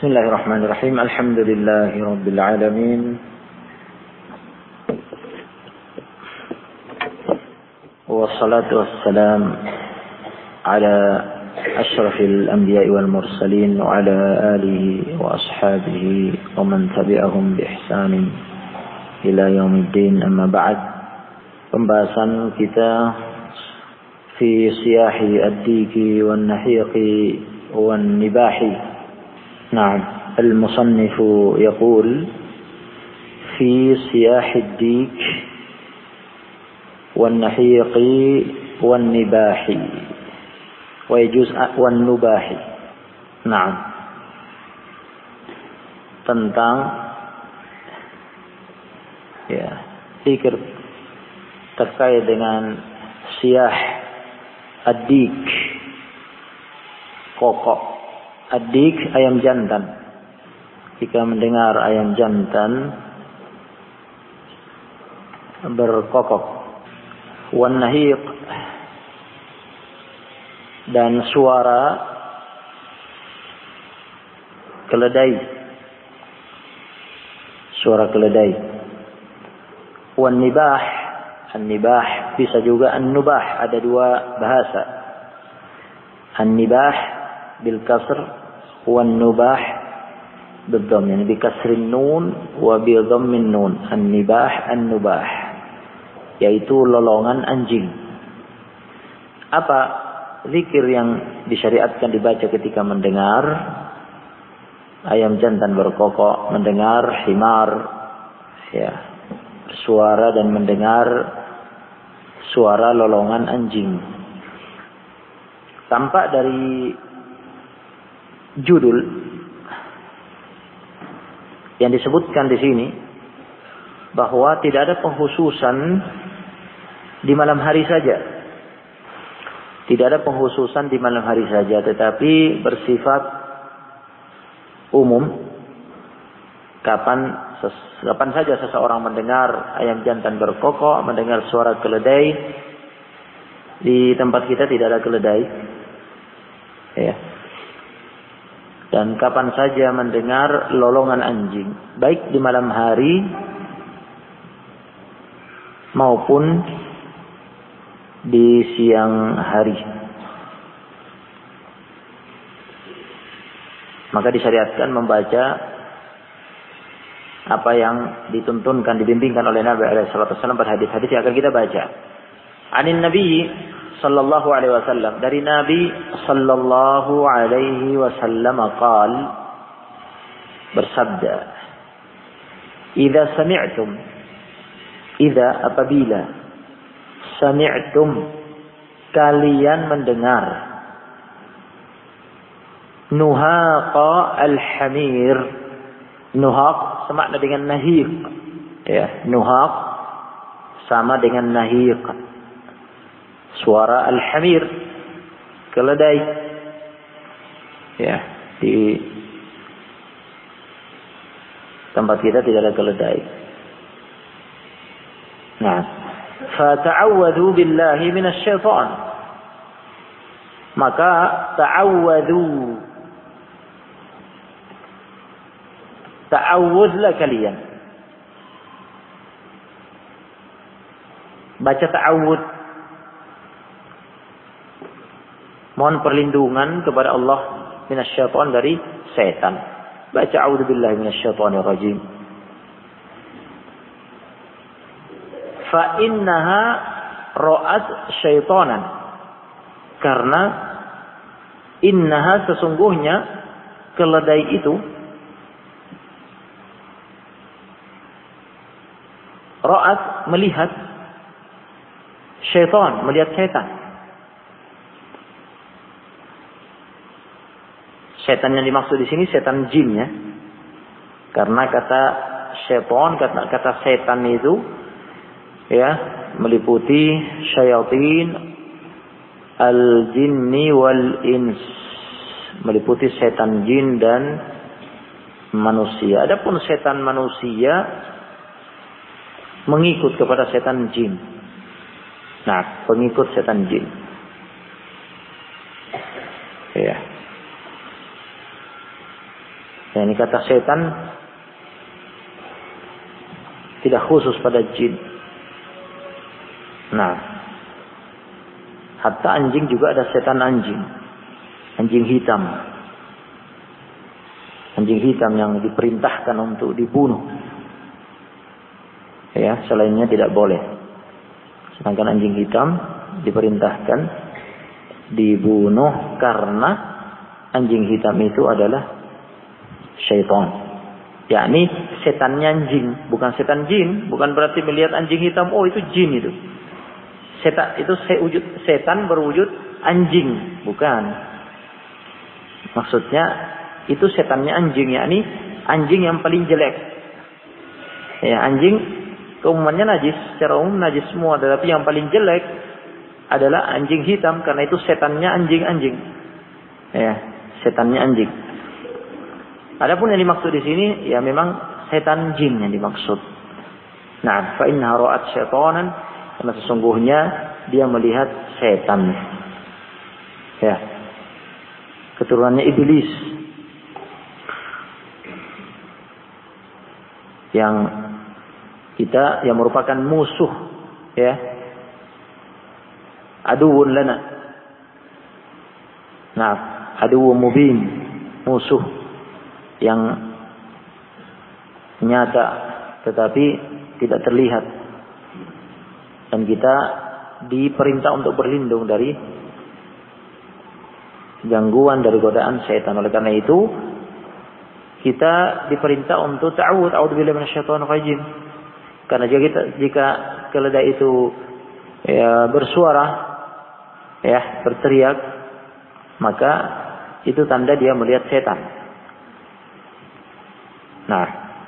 Bismillahirrahmanirrahim. Alhamdulillahi rabbil alamin. Wassalatu wassalam ala asyrafil anbiya'i wal mursalin wa ala alihi wa ashabihi wa man tabi'ahum bi ihsanin ila yaumiddin, amma ba'd. Pembahasan kita fi siyahi ad-diki wan nahiqi wan nibahi. نعم، المصنف يقول في صياح الديك والنحيق والنباح ويجوز والنباح. نعم، tentang zikir terkait dengan siyah ad-dik, kokok. Adik, ayam jantan. Jika mendengar ayam jantan berkokok. Wan nahiq, dan suara keledai. Suara keledai. Wan nibah, an-nibah bisa juga an-nubah, ada dua bahasa. An-nibah bil kasr wan nubah bil dhamm, yani bi kasrin nun wa bi dhammin nun. An-nibah an-nubah, yaitu lolongan anjing. Apa zikir yang disyariatkan dibaca ketika mendengar ayam jantan berkokok, mendengar himar bersuara, dan mendengar suara lolongan anjing? Tampak dari judul yang disebutkan di sini bahwa tidak ada penghususan di malam hari saja. Tidak ada penghususan di malam hari saja, tetapi bersifat umum. Kapan saja seseorang mendengar ayam jantan berkokok, mendengar suara keledai. Di tempat kita tidak ada keledai. Dan kapan saja mendengar lolongan anjing, baik di malam hari maupun di siang hari, maka disyariatkan membaca apa yang dituntunkan, dibimbingkan oleh Nabi SAW pada hadis-hadis yang akan kita baca. Anin Nabi sallallahu alaihi wasallam, dari Nabi sallallahu alaihi wasallam qaal, bersabda, apabila sami'tum, kalian mendengar, nuhaqa al-hamir. Nuhaq sama dengan nahiq, nuhaq sama dengan nahiq. Suara al-hamir, keledai. Di tempat kita tidak ada keledai. Nah, fata'awwadhu billahi minasy syaitan. Maka ta'awudlah kalian. Baca ta'awud. Mohon perlindungan kepada Allah minasyaitan, dari setan. Baca a'udzubillahi minasyaitonir rajim. Fa innaha ra'at syaitanan. Karena innaha, sesungguhnya keledai itu, ra'at melihat, syaitan melihat setan. Setan yang dimaksud di sini setan jin, karena kata syaitan, kata setan itu meliputi syayatin al-jinni wal ins, meliputi setan jin dan manusia. Adapun setan manusia mengikut kepada setan jin. Nah, pengikut setan jin. Ini kata setan tidak khusus pada jin. Nah, hatta anjing juga ada setan anjing. Anjing hitam. Anjing hitam yang diperintahkan untuk dibunuh. Ya, selainnya tidak boleh. Sedangkan anjing hitam diperintahkan dibunuh karena anjing hitam itu adalah syaitan. Yakni setannya anjing, bukan setan jin. Bukan berarti melihat anjing hitam, oh itu jin itu. Setan itu setan berwujud anjing, bukan. Maksudnya itu setannya anjing, yakni anjing yang paling jelek. Ya, anjing keumumannya najis, secara umum najis semua, tetapi yang paling jelek adalah anjing hitam karena itu setannya anjing-anjing. Ya, setannya anjing. Adapun yang dimaksud di sini ya memang setan jin yang dimaksud. Nah, fa inna ra'at syaitanan, karena sesungguhnya dia melihat setan. Ya. Keturunannya iblis. Yang yang merupakan musuh, ya. Aduwwun lana. Nah, aduwwun mubin, musuh yang nyata tetapi tidak terlihat, dan kita diperintah untuk berlindung dari gangguan, dari godaan setan. Oleh karena itu kita diperintah untuk a'udzubillahi minasyaitonir rajim, karena jika keledai itu ya bersuara, ya berteriak, maka itu tanda dia melihat setan. Nah,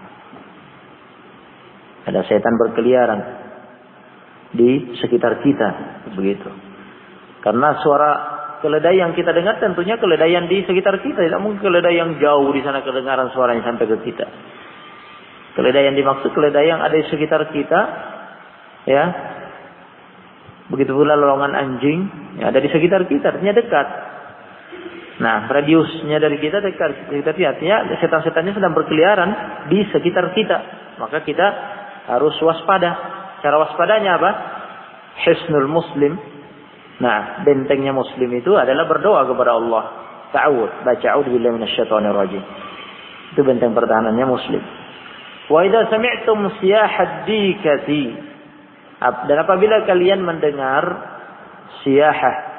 ada setan berkeliaran di sekitar kita, begitu. Karena suara keledai yang kita dengar tentunya keledai yang di sekitar kita, tidak mungkin keledai yang jauh di sana kedengaran suaranya sampai ke kita. Keledai yang dimaksud keledai yang ada di sekitar kita, ya. Begitu pula lolongan anjing yang ada di sekitar kita, artinya dekat. Nah, radiusnya dari kita dekat, artinya setan-setannya sedang berkeliaran di sekitar kita. Maka kita harus waspada. Cara waspadanya apa? Hisnul muslim. Nah, bentengnya muslim itu adalah berdoa kepada Allah. Ta'awud, baca a'udzubillahi minasyaitonir rajim. Itu benteng pertahanannya muslim. Wa idza sami'tum siyahad dikati. Dan apabila kalian mendengar siyahah,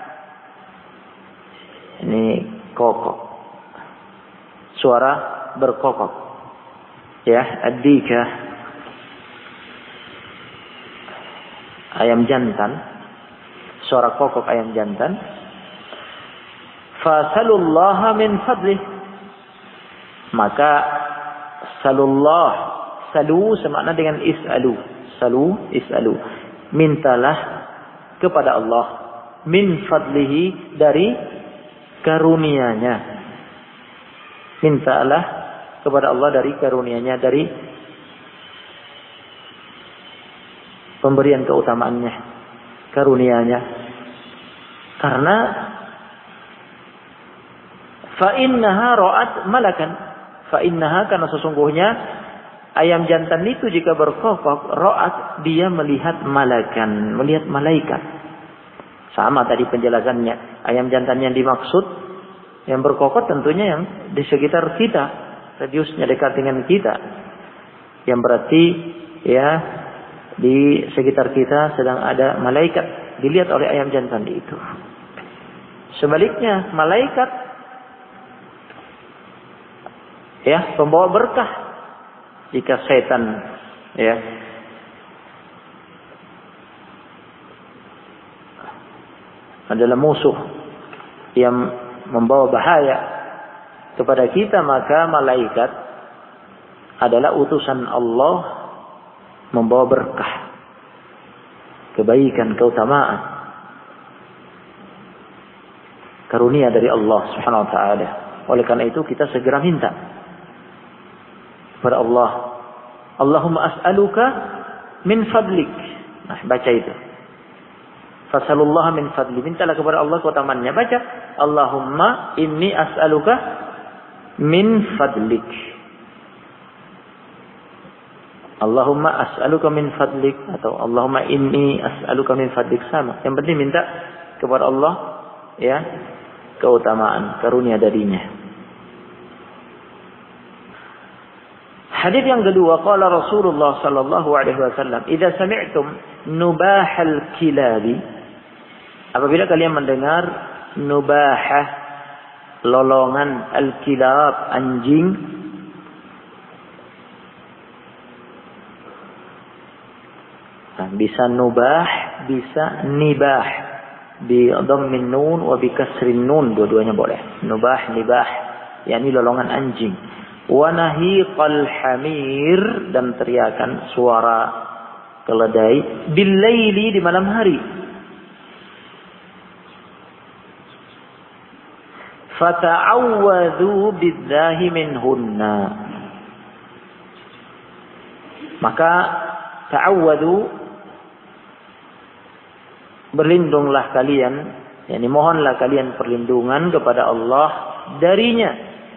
ini kokok, suara berkokok, ya, ad-dika, ayam jantan, suara kokok ayam jantan. Fasalullaha min fadlih, maka salullah, salu semakna dengan is'alu, salu is'alu, mintalah kepada Allah, min fadlihi, dari karunia-Nya. Mintalah kepada Allah dari karunia-Nya, dari pemberian keutamaannya, karunia-Nya. Karena fa innaha ra'at malakan, fa innaha, karena sesungguhnya ayam jantan itu jika berkokok, ra'at, dia melihat malakan, melihat malaikat. Sama tadi penjelasannya. Ayam jantan yang dimaksud, yang berkokok tentunya yang di sekitar kita, radiusnya dekat dengan kita. Yang berarti ya di sekitar kita sedang ada malaikat dilihat oleh ayam jantan itu. Sebaliknya malaikat ya pembawa berkah. Jika setan ya adalah musuh yang membawa bahaya kepada kita, maka malaikat adalah utusan Allah membawa berkah, kebaikan, keutamaan, karunia dari Allah Subhanahu wa taala. Oleh karena itu kita segera minta kepada Allah, Allahumma as'aluka min fadlik. Nah, baca itu. Fasalullah min fadli, mintalah kepada Allah keutamaannya. Baca Allahumma inni as'aluka min fadlik. Allahumma as'aluka min fadlik atau Allahumma inni as'aluka min fadlik, sama. Yang penting minta kepada Allah ya keutamaan, karunia darinya. Hadis yang kedua, qala Rasulullah sallallahu alaihi wasallam, "Idza sami'tum nubahal kilabi." Apabila kalian mendengar nubahah, lolongan, al-kilab, anjing, bisa nubah, bisa nibah, bi dhammin nun wa bi kasrin nun, dua-duanya boleh. Nubah, nibah, yakni lolongan anjing. Wa nahiqal hamir, dan teriakan suara keledai, bil laili, di malam hari. Fata'awwadhu billahi minhunna. Maka ta'awwadhu, berlindunglah kalian, yakni mohonlah kalian perlindungan kepada Allah darinya.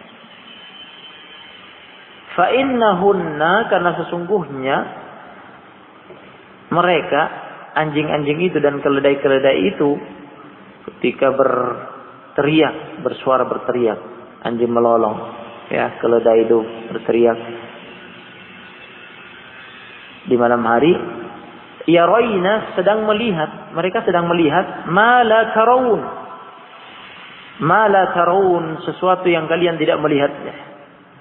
Fa innahunna, karena sesungguhnya mereka, anjing-anjing itu dan keledai-keledai itu, ketika berteriak, bersuara berteriak, anjing melolong, ya, keledai itu berteriak di malam hari, yarayna, sedang melihat, mereka sedang melihat, ma la tarawun, sesuatu yang kalian tidak melihatnya.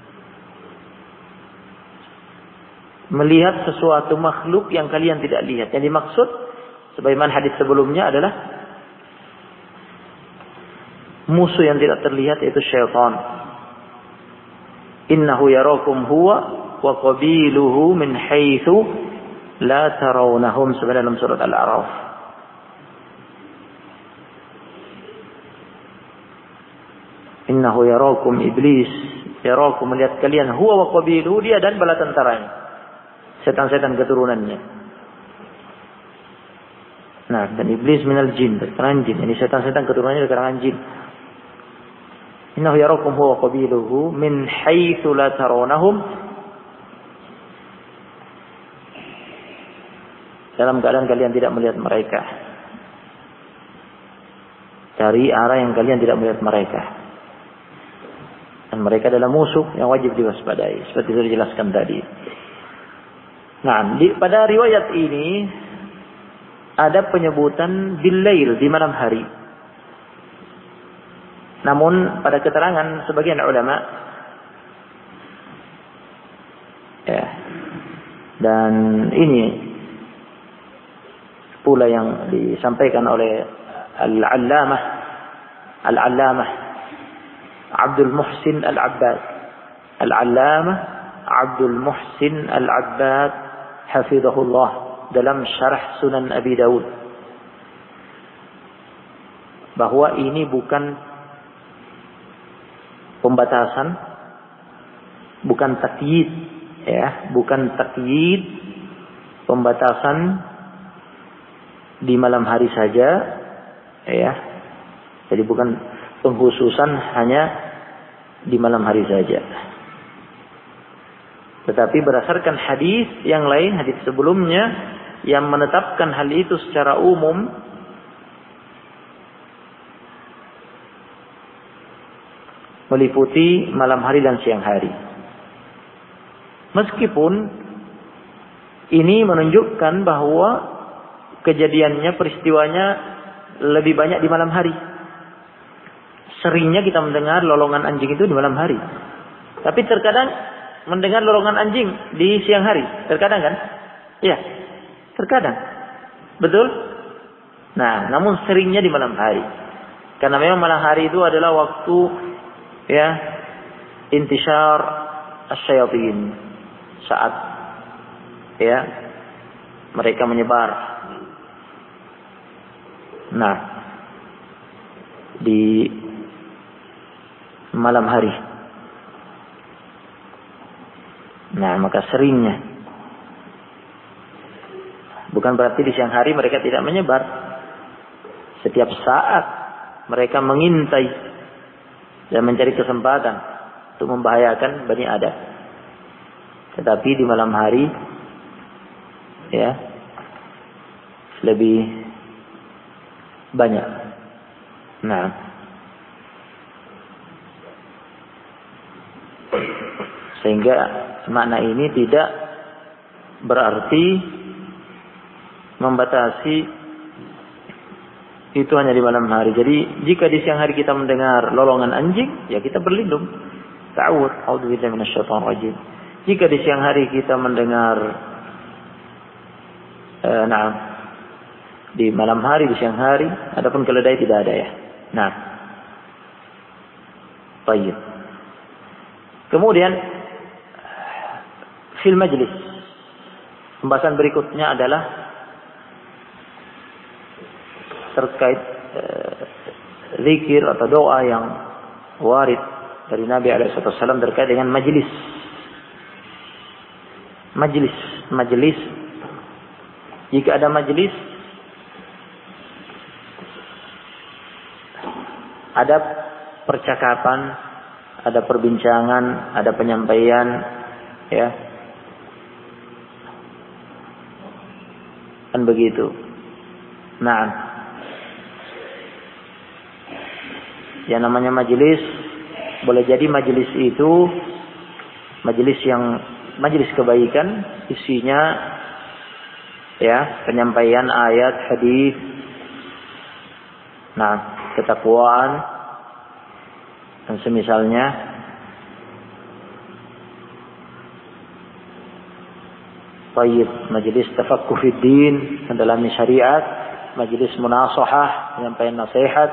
Melihat sesuatu makhluk yang kalian tidak lihat. Yang dimaksud, sebagaimana hadis sebelumnya, adalah musuh yang tidak terlihat, yaitu syaitan. Innahu yarakum huwa wa qabiluhu min haitsu la tarawnahum, sebenarnya dalam surat Al-A'raf. Innahu yarakum, iblis yarakum, melihat kalian, huwa wa qabiluhu, dia dan bala tentaranya, setan-setan keturunannya. Nah, dan iblis minal jin, dari kalangan jin. Ini setan-setan keturunannya dari kalangan jin. Innahu yarakum huwa wa qabiluhu min haitsu la tarawnahum, dalam keadaan kalian tidak melihat mereka, dari arah yang kalian tidak melihat mereka. Dan mereka adalah musuh yang wajib diwaspadai, seperti itu dijelaskan tadi. Nah, pada riwayat ini ada penyebutan bil-lail, di malam hari. Namun pada keterangan sebagian ulama, ya, dan ini pula yang disampaikan oleh Al-Allamah Abdul Muhsin Al-Abbad. Al-Allamah Abdul Muhsin Al-Abbad hafizahullah, dalam syarah Sunan Abi Daud, bahwa ini bukan pembatasan, bukan takyid, ya, bukan takyid, pembatasan di malam hari saja, ya. Jadi bukan pengkhususan hanya di malam hari saja. Tetapi berdasarkan hadis yang lain, hadis sebelumnya yang menetapkan hal itu secara umum, meliputi malam hari dan siang hari. Meskipun ini menunjukkan bahwa kejadiannya, peristiwanya lebih banyak di malam hari. Seringnya kita mendengar lolongan anjing itu di malam hari. Tapi terkadang mendengar lolongan anjing di siang hari. Terkadang kan? Iya. Terkadang. Betul? Nah, namun seringnya di malam hari. Karena memang malam hari itu adalah waktu, ya, intishar asyayatin. Saat, ya, mereka menyebar. Nah, di malam hari. Nah, maka seringnya. Bukan berarti di siang hari mereka tidak menyebar. Setiap saat mereka mengintai dan mencari kesempatan. untuk membahayakan Bani Adam. Tetapi di malam hari ya lebih banyak. Nah, sehingga makna ini tidak berarti membatasi itu hanya di malam hari. Jadi jika di siang hari kita mendengar lolongan anjing, ya kita berlindung. Ta'awudz, a'udzubillahi minasyaitonir rajim. Jika di siang hari kita mendengar di malam hari, di siang hari, adapun keledai tidak ada ya. Nah. Baik. Kemudian fil majlis. Pembahasan berikutnya adalah terkait zikir atau doa yang warid dari Nabi SAW terkait dengan majlis. Majlis. Jika ada majlis, ada percakapan, ada perbincangan, ada penyampaian, ya, kan begitu. Nah, yang namanya majelis, boleh jadi majelis itu majelis kebaikan, isinya ya penyampaian ayat, hadis, nah ketakwaan dan semisalnya. Baik, majelis tafaqquh fid din, mendalami syariat, majelis munasahah, penyampaian nasihat,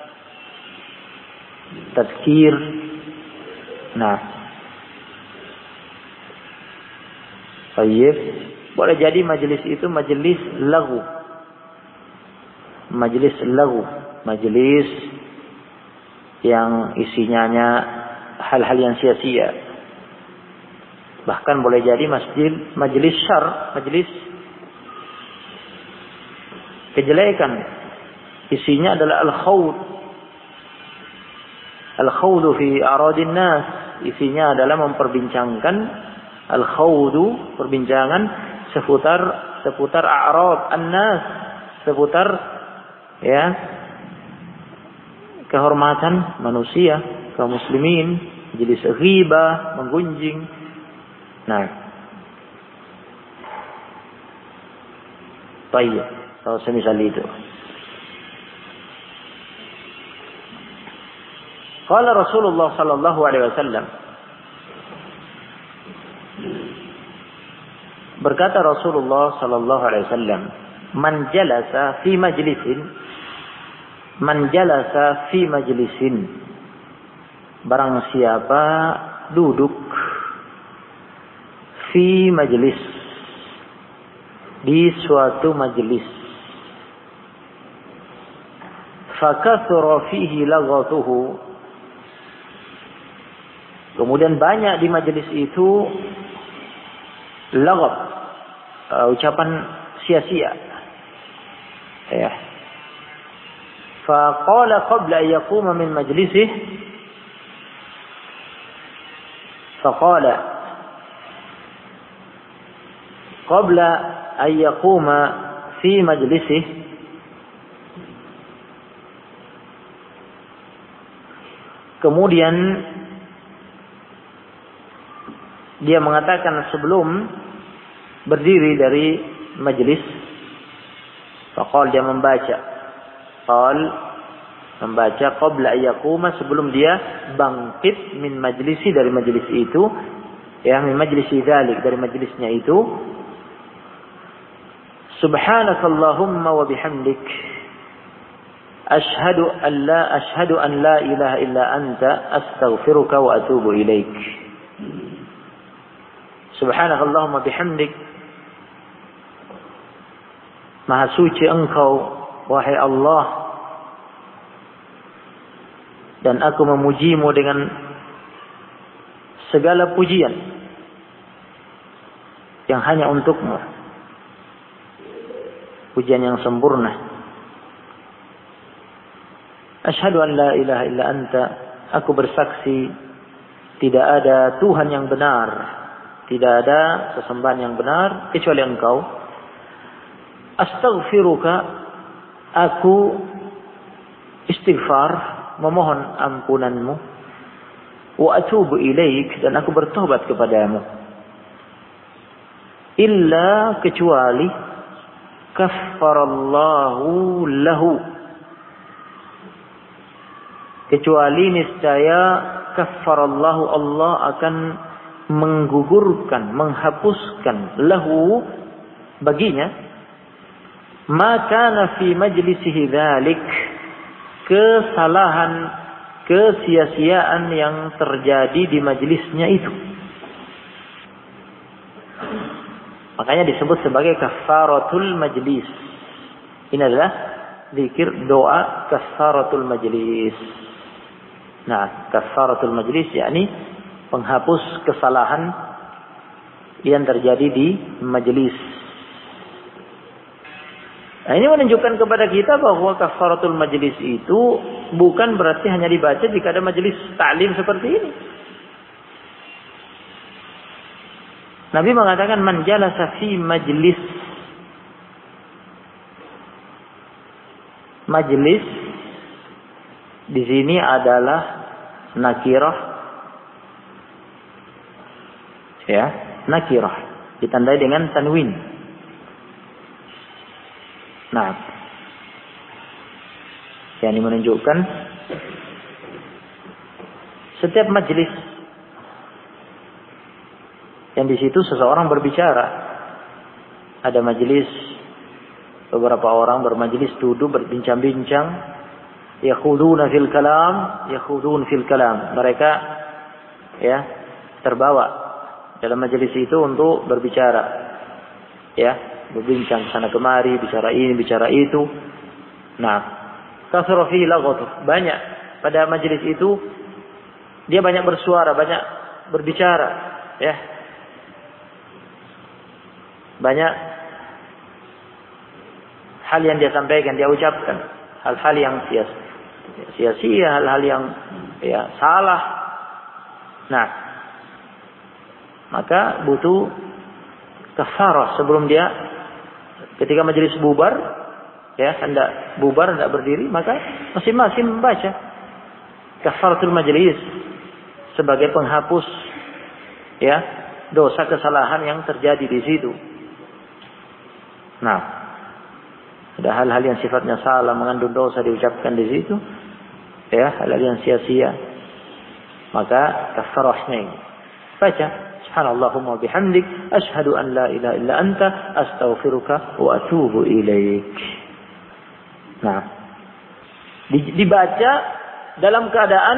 tazkir. Nah, baik, boleh jadi majelis itu majelis laghu. Majelis yang isinya hal-hal yang sia-sia. Bahkan boleh jadi majelis syarr, majelis kejelekan. Isinya adalah al-khawd fi aradin nas. Isinya adalah memperbincangkan perbincangan seputar a'rad an-nas, seputar ya kehormatan manusia, kaum muslimin, majelis ghibah, menggunjing. Nah, baik, kalau semisal itu. Qala Rasulullah sallallahu alaihi wasallam, berkata Rasulullah sallallahu alaihi wasallam, man jalasa fi majlisin, barang siapa duduk fi majlis, di suatu majlis, fakathura fihi laghatuhu, kemudian banyak di majlis itu laghat, ucapan sia-sia, ya. Faqala qabla an yaquma min majlisih, faqala qabla an yaquma fi majlisih, kemudian dia mengatakan sebelum berdiri dari majlis, faqal, dia membaca qabla an yaquma, sebelum dia bangkit min majlisi, dari majlis itu, ya, min majlisi dzalik, dari majlisnya itu, subhanakallahumma wa bihamdik, ashhadu an la ilaha illa anta, astaghfiruka wa atubu ilaik. Subhanakallahumma bihamdik, maha suci engkau wahai Allah, dan aku memujimu dengan segala pujian yang hanya untukmu, pujian yang sempurna. Asyhadu an la ilaha illa anta, aku bersaksi tidak ada Tuhan yang benar, tidak ada sesembahan yang benar kecuali Engkau. Astaghfiruka, aku istighfar, memohon ampunanmu. Wa atubu ilaik, dan aku bertobat kepadamu. Illa, kecuali kaffarallahu lahu, kecuali niscaya kaffarallahu, Allah akan menggugurkan, menghapuskan, lahu, baginya, ma kana fi majlisihi dzalik, kesalahan, kesia-siaan yang terjadi di majelisnya itu. Makanya disebut sebagai kafaratul majlis. Ini adalah zikir doa kafaratul majlis. Nah, kafaratul majlis yakni penghapus kesalahan yang terjadi di majelis. Nah, ini menunjukkan kepada kita bahwa kafaratul majlis itu bukan berarti hanya dibaca jika ada majelis ta'lim seperti ini. Nabi mengatakan man jalasa fi majlis. Majlis di sini adalah nakirah, ya, nakirah ditandai dengan tanwin. Nah, yang ini menunjukkan setiap majlis yang di situ seseorang berbicara. Ada majelis, beberapa orang bermajelis duduk berbincang-bincang. Yakhuduna fil kalam, yakhudun fil kalam. Mereka ya terbawa dalam majelis itu untuk berbicara. Ya, berbincang sana kemari, bicara ini, bicara itu. Nah, kasra fi laghatu. Banyak pada majelis itu dia banyak bersuara, banyak berbicara, ya. Banyak hal yang dia sampaikan, dia ucapkan, hal-hal yang sia-sia, hal-hal yang ya salah. Nah, maka butuh kafarah sebelum dia ketika majelis bubar, ya hendak bubar, hendak berdiri, maka masing-masing membaca kafaratul majelis sebagai penghapus ya dosa kesalahan yang terjadi di situ. Nah, ada hal-hal yang sifatnya salah, mengandung dosa diucapkan di situ, ya hal-hal yang sia-sia, maka kafarahnya ini baca subhanallahumma bihamdik asyhadu an la ilaha illa anta astaghfiruka wa atubu ilaik. Nah, dibaca dalam keadaan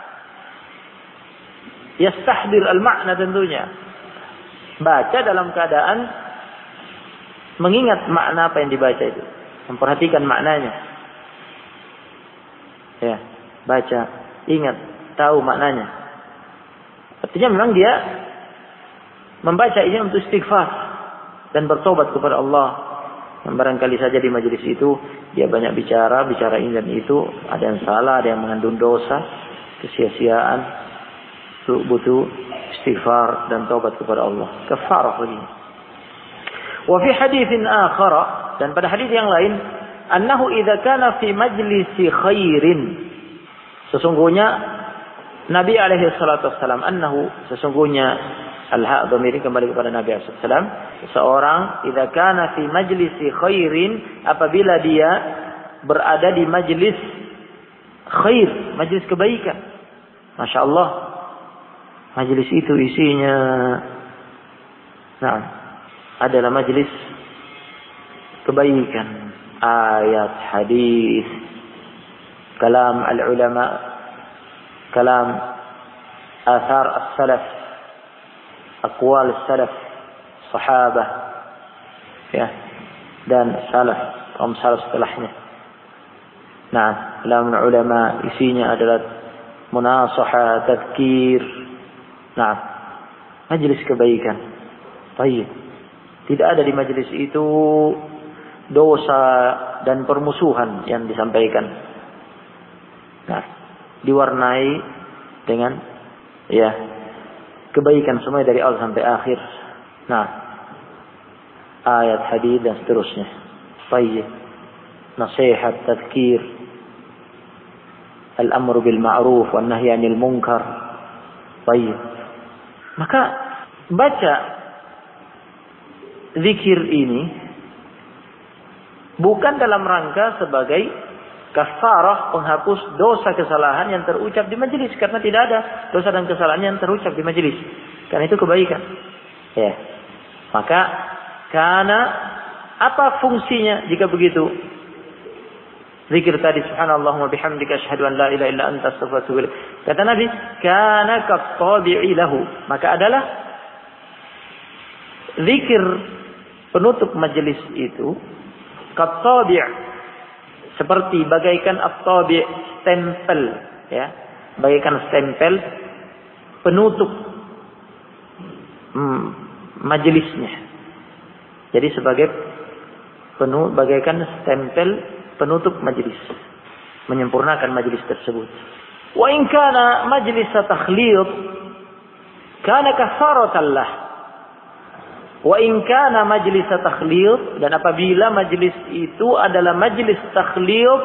yastahdir al-makna tentunya. Baca dalam keadaan mengingat makna apa yang dibaca itu, memperhatikan maknanya. Ya, baca, ingat, tahu maknanya. Artinya memang dia membaca ini untuk istighfar dan bertobat kepada Allah. Yang barangkali saja di majelis itu dia banyak bicara ini dan itu, ada yang salah, ada yang mengandung dosa, kesia-siaan, butuh istighfar dan tobat kepada Allah. Kafarah begini. Wa fi haditsin akhar, dan pada hadis yang lain, annahu idza kana fi majlisi khairin, sesungguhnya Nabi alaihi salatu wasallam, annahu, sesungguhnya al-ha' dhamir kembali kepada Nabi alaihi wasallam, seorang idza kana fi majlisi khairin, apabila dia berada di majlis khair, majlis kebaikan. Masya Allah, majlis itu isinya adalah majlis kebaikan, ayat, hadis, kalam al-ulama, kalam athar as-salaf, aqwal as-salaf, sahabah, ya, dan salaf, kaum salaf setelahnya. Nah, kalam ulama isinya adalah munasahah, tadkir. Nah, majlis kebaikan. Baik. Tidak ada di majelis itu dosa dan permusuhan yang disampaikan. Nah, diwarnai dengan Ya, kebaikan semua dari awal sampai akhir. Nah, ayat, hadis dan seterusnya. Baik. Nasihat, tazkir, al-amru bil ma'ruf wan nahyi 'anil munkar. Baik. Maka baca zikir ini bukan dalam rangka sebagai kafarah, penghapus dosa kesalahan yang terucap di majelis, karena tidak ada dosa dan kesalahan yang terucap di majelis. Karena itu kebaikan. Ya. Maka karena apa fungsinya jika begitu? Zikir tadi subhanallahumma bihamdika asyhadu an la ilaha illa anta astaghfiruka wa atubu ilaik. Kata Nabi, kana katabi'i lahu. Maka adalah zikir penutup majelis itu katabi', seperti bagaikan at-tabi', stempel, ya. Bagaikan stempel penutup majelisnya. Jadi sebagai bagaikan stempel penutup majelis, menyempurnakan majelis tersebut. Wa in kana majlis takhlid kana kafaratan lah. Wa in kana majlis takhlid, dan apabila majelis itu adalah majelis takhlid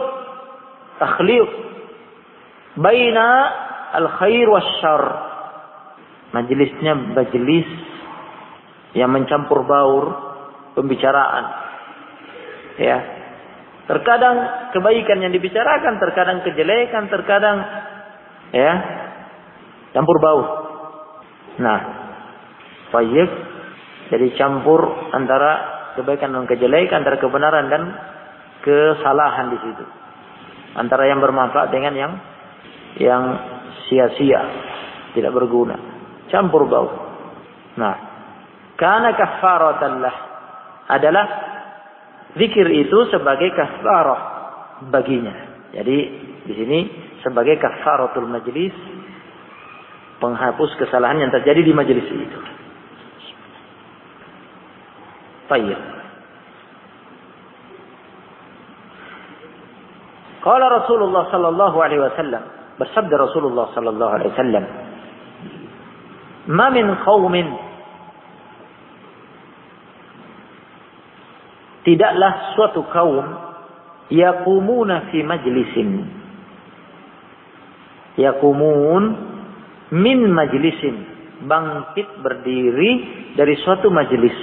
baina al-khair wasyarr, majelisnya majelis yang mencampur baur pembicaraan, ya. Terkadang kebaikan yang dibicarakan, terkadang kejelekan, terkadang ya campur baur. Nah, baik, jadi campur antara kebaikan dan kejelekan, antara kebenaran dan kesalahan di situ. Antara yang bermanfaat dengan yang sia-sia, tidak berguna. Campur baur. Nah, kana kafaratan lah, adalah zikir itu sebagai kafarah baginya. Jadi di sini sebagai kafaratul majlis, penghapus kesalahan yang terjadi di majelis itu. Baik. Qala Rasulullah sallallahu alaihi wasallam, bersabda Rasulullah sallallahu alaihi wasallam, "Ma min qaumin," tidaklah suatu kaum, yaqumuna fi majlisin, yaqumun min majlisin, bangkit berdiri dari suatu majelis,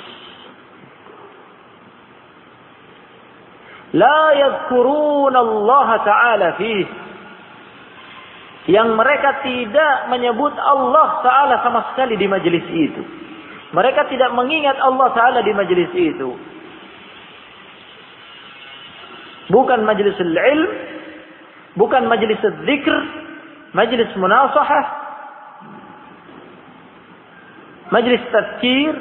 la yadhkuruna Allah Ta'ala fihi, yang mereka tidak menyebut Allah Ta'ala sama sekali di majelis itu. Mereka tidak mengingat Allah Ta'ala di majelis itu. Bukan majelis ilm, bukan majelis dzikr, majelis munasahah, majelis tadzkir,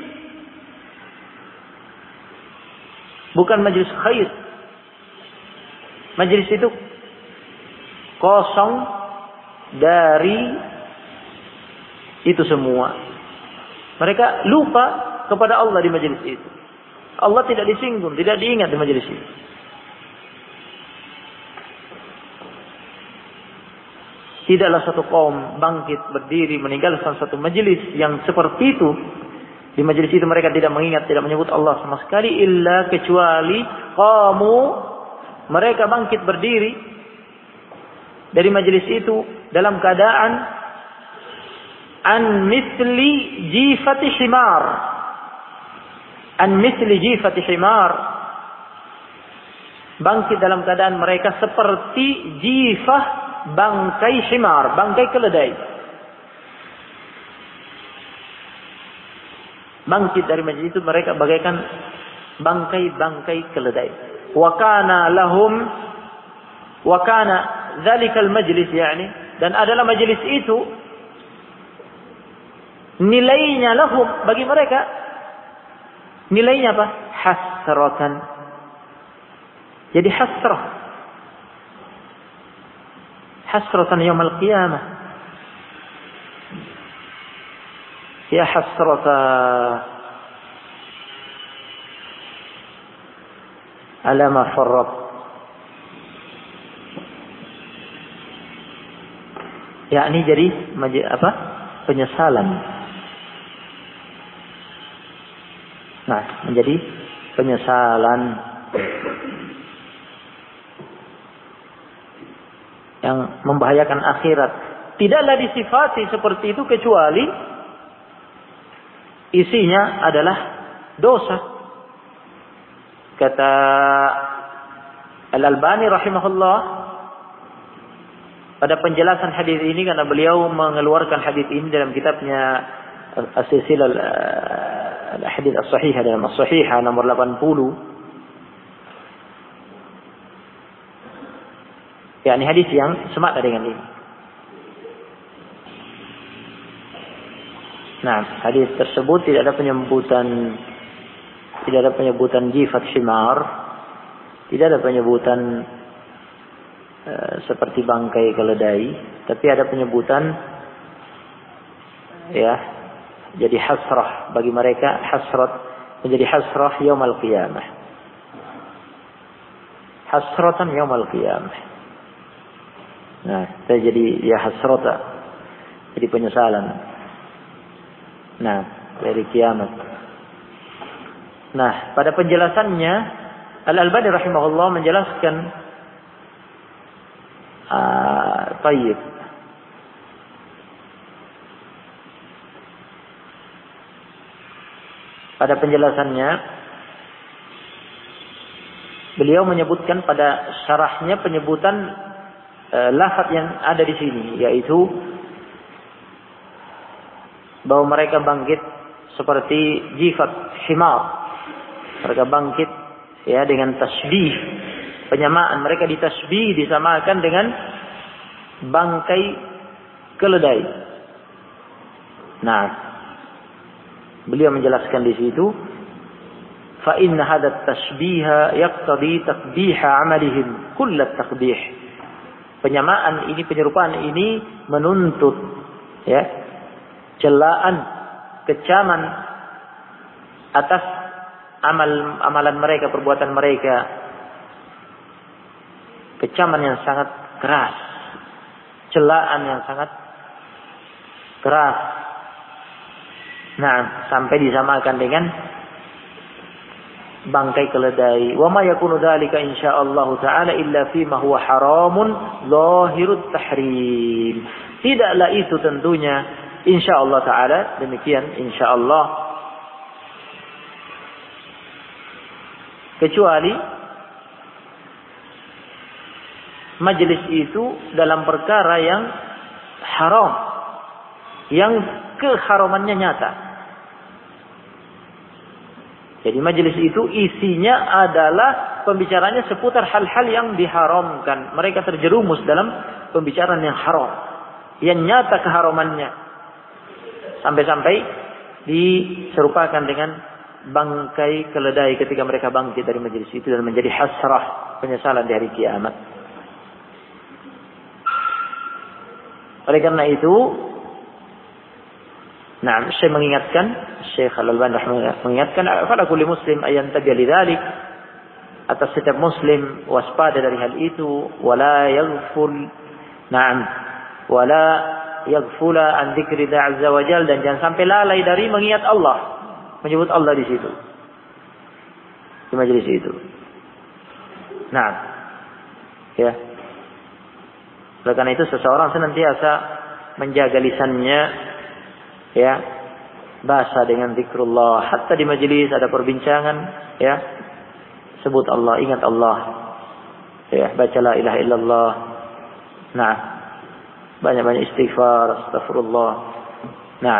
bukan majelis khair. Majelis itu kosong dari itu semua. Mereka lupa kepada Allah di majelis itu. Allah tidak disinggung, tidak diingat di majelis itu. Tidaklah satu kaum bangkit berdiri meninggalkan satu majelis yang seperti itu. Di majelis itu mereka tidak mengingat, tidak menyebut Allah sama sekali, illa kecuali qamu, mereka bangkit berdiri dari majelis itu dalam keadaan an misli jifati himar. An misli jifati himar. Bangkit dalam keadaan mereka seperti jifah, bangkai himar, bangkai keledai. Bangkit dari majelis itu mereka bagaikan bangkai-bangkai keledai. Wa kana dzalikal majlis, yani, dan adalah majelis itu nilainya lahum, bagi mereka nilainya apa? Hasratan. Jadi hasrah. Hasratan yaumil qiyamah. Ya hasrata ala ma farrat. Ya, ini jadi apa? penyesalan. Nah, menjadi penyesalan yang membahayakan akhirat. Tidaklah disifati seperti itu kecuali isinya adalah dosa. Kata Al-Albani rahimahullah pada penjelasan hadis ini, karena beliau mengeluarkan hadis ini dalam kitabnya As-Silsilah Al-Hadits As-Sahihah, dalam As-Sahihah nomor 80. Ya, ini hadis yang semakna dengan ini. Nah, hadis tersebut tidak ada penyebutan jifat himar, tidak ada penyebutan seperti bangkai keledai, tapi ada penyebutan ya, jadi hasrah bagi mereka, hasrat menjadi hasrah yaumul qiyamah. Hasratan yaumul qiyamah. Nah, jadi ya hasrata, jadi penyesalan. Nah, dari kiamat. Nah, pada penjelasannya Al-Albani rahimahullah menjelaskan tayyib. Pada penjelasannya beliau menyebutkan pada syarahnya penyebutan lafaz yang ada di sini, yaitu bahwa mereka bangkit seperti jifat himar. Mereka bangkit ya dengan tasbih, penyamaan, mereka ditasbih, disamakan dengan bangkai keledai. Nah, beliau menjelaskan di situ, fa inna hadha at-tashbiha yaqtadi taqbiha 'amalihim kull at-taqbih. Penyamaan ini, penyerupaan ini menuntut ya celaan, kecaman atas amalan mereka, perbuatan mereka, kecaman yang sangat keras, celaan yang sangat keras. Nah, sampai disamakan dengan bangkai keledai. Wa ma yakunu dzalika insyaallah taala illa fi ma huwa haramun zahirut tahrim. Tidaklah itu tentunya insyaallah taala, demikian insyaallah, kecuali majelis itu dalam perkara yang haram, yang keharamannya nyata. Jadi majelis itu isinya adalah pembicaranya seputar hal-hal yang diharamkan. Mereka terjerumus dalam pembicaraan yang haram, yang nyata keharamannya. Sampai-sampai diserupakan dengan bangkai keledai ketika mereka bangkit dari majelis itu dan menjadi hasrah, penyesalan di hari kiamat. Oleh karena itu, nah, saya mengingatkan, Syekh Al-Albani mengingatkan, pada kulli muslim ayan tabi'a lidzalik, atas setiap muslim waspada dari hal itu, wala yaghful, na'am, wala yaghfula an dzikri azza wa jalla, dan jangan sampai lalai dari mengingat Allah, menyebut Allah di situ, di majelis itu. Nah, ya. Oleh karena itu seseorang senantiasa menjaga lisannya, ya, basah dengan zikrullah. Hatta di majelis ada perbincangan, ya, sebut Allah, ingat Allah, ya, baca la ilaha illallah. Nah, banyak-banyak istighfar, astagfirullah. Nah,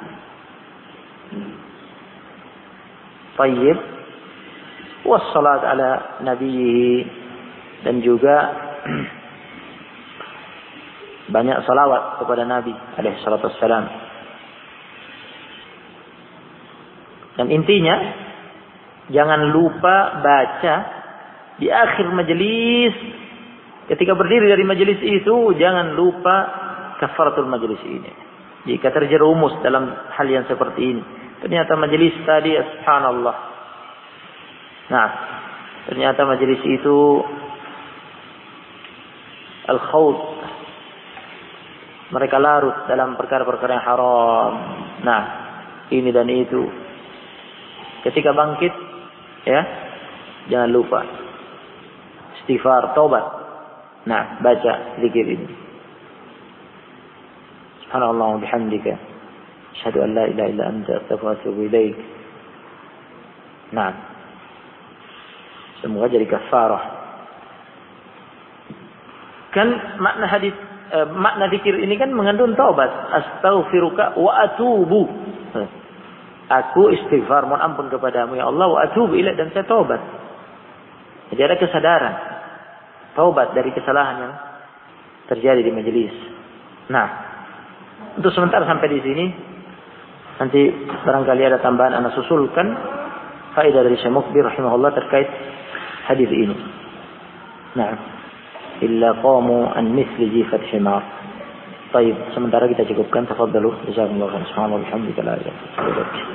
tayyib, wassalat ala nabiyhi, dan juga banyak salawat kepada Nabi alaihi salatu wassalam. Dan intinya, jangan lupa baca di akhir majelis, ketika berdiri dari majelis itu, jangan lupa kafaratul majelis ini. Jika terjerumus dalam hal yang seperti ini, ternyata majelis tadi, subhanallah, nah, ternyata majelis itu al-khawd, Mereka larut dalam perkara-perkara yang haram. Nah, ini dan itu. Ketika bangkit, ya, jangan lupa istighfar, taubat. Nah, baca zikir ini. Subhanallah wa bihamdika, asyhadu an la ilaha illa anta, astaghfiruka wa atubu ilaik. Nah, semoga jadi kafarah. Kan makna zikir ini kan mengandung taubat. Astaghfiruka wa atubu. Aku istighfar, mohon ampun kepadamu ya Allah, wa atubu ilaik, dan saya taubat. Jadi ada kesadaran, taubat dari kesalahan yang terjadi di majelis. Nah, untuk sementara sampai di sini. Nanti barangkali ada tambahan ana susulkan faedah dari Syekh Mukbir rahimahullah terkait hadis ini. Nah, illa qamu an misli jifat himar. Baik, sementara kita cukupkan. Tafadhalu. Jazakumullahu khairan. Subhanallah wa bihamdika la ilaha illa anta.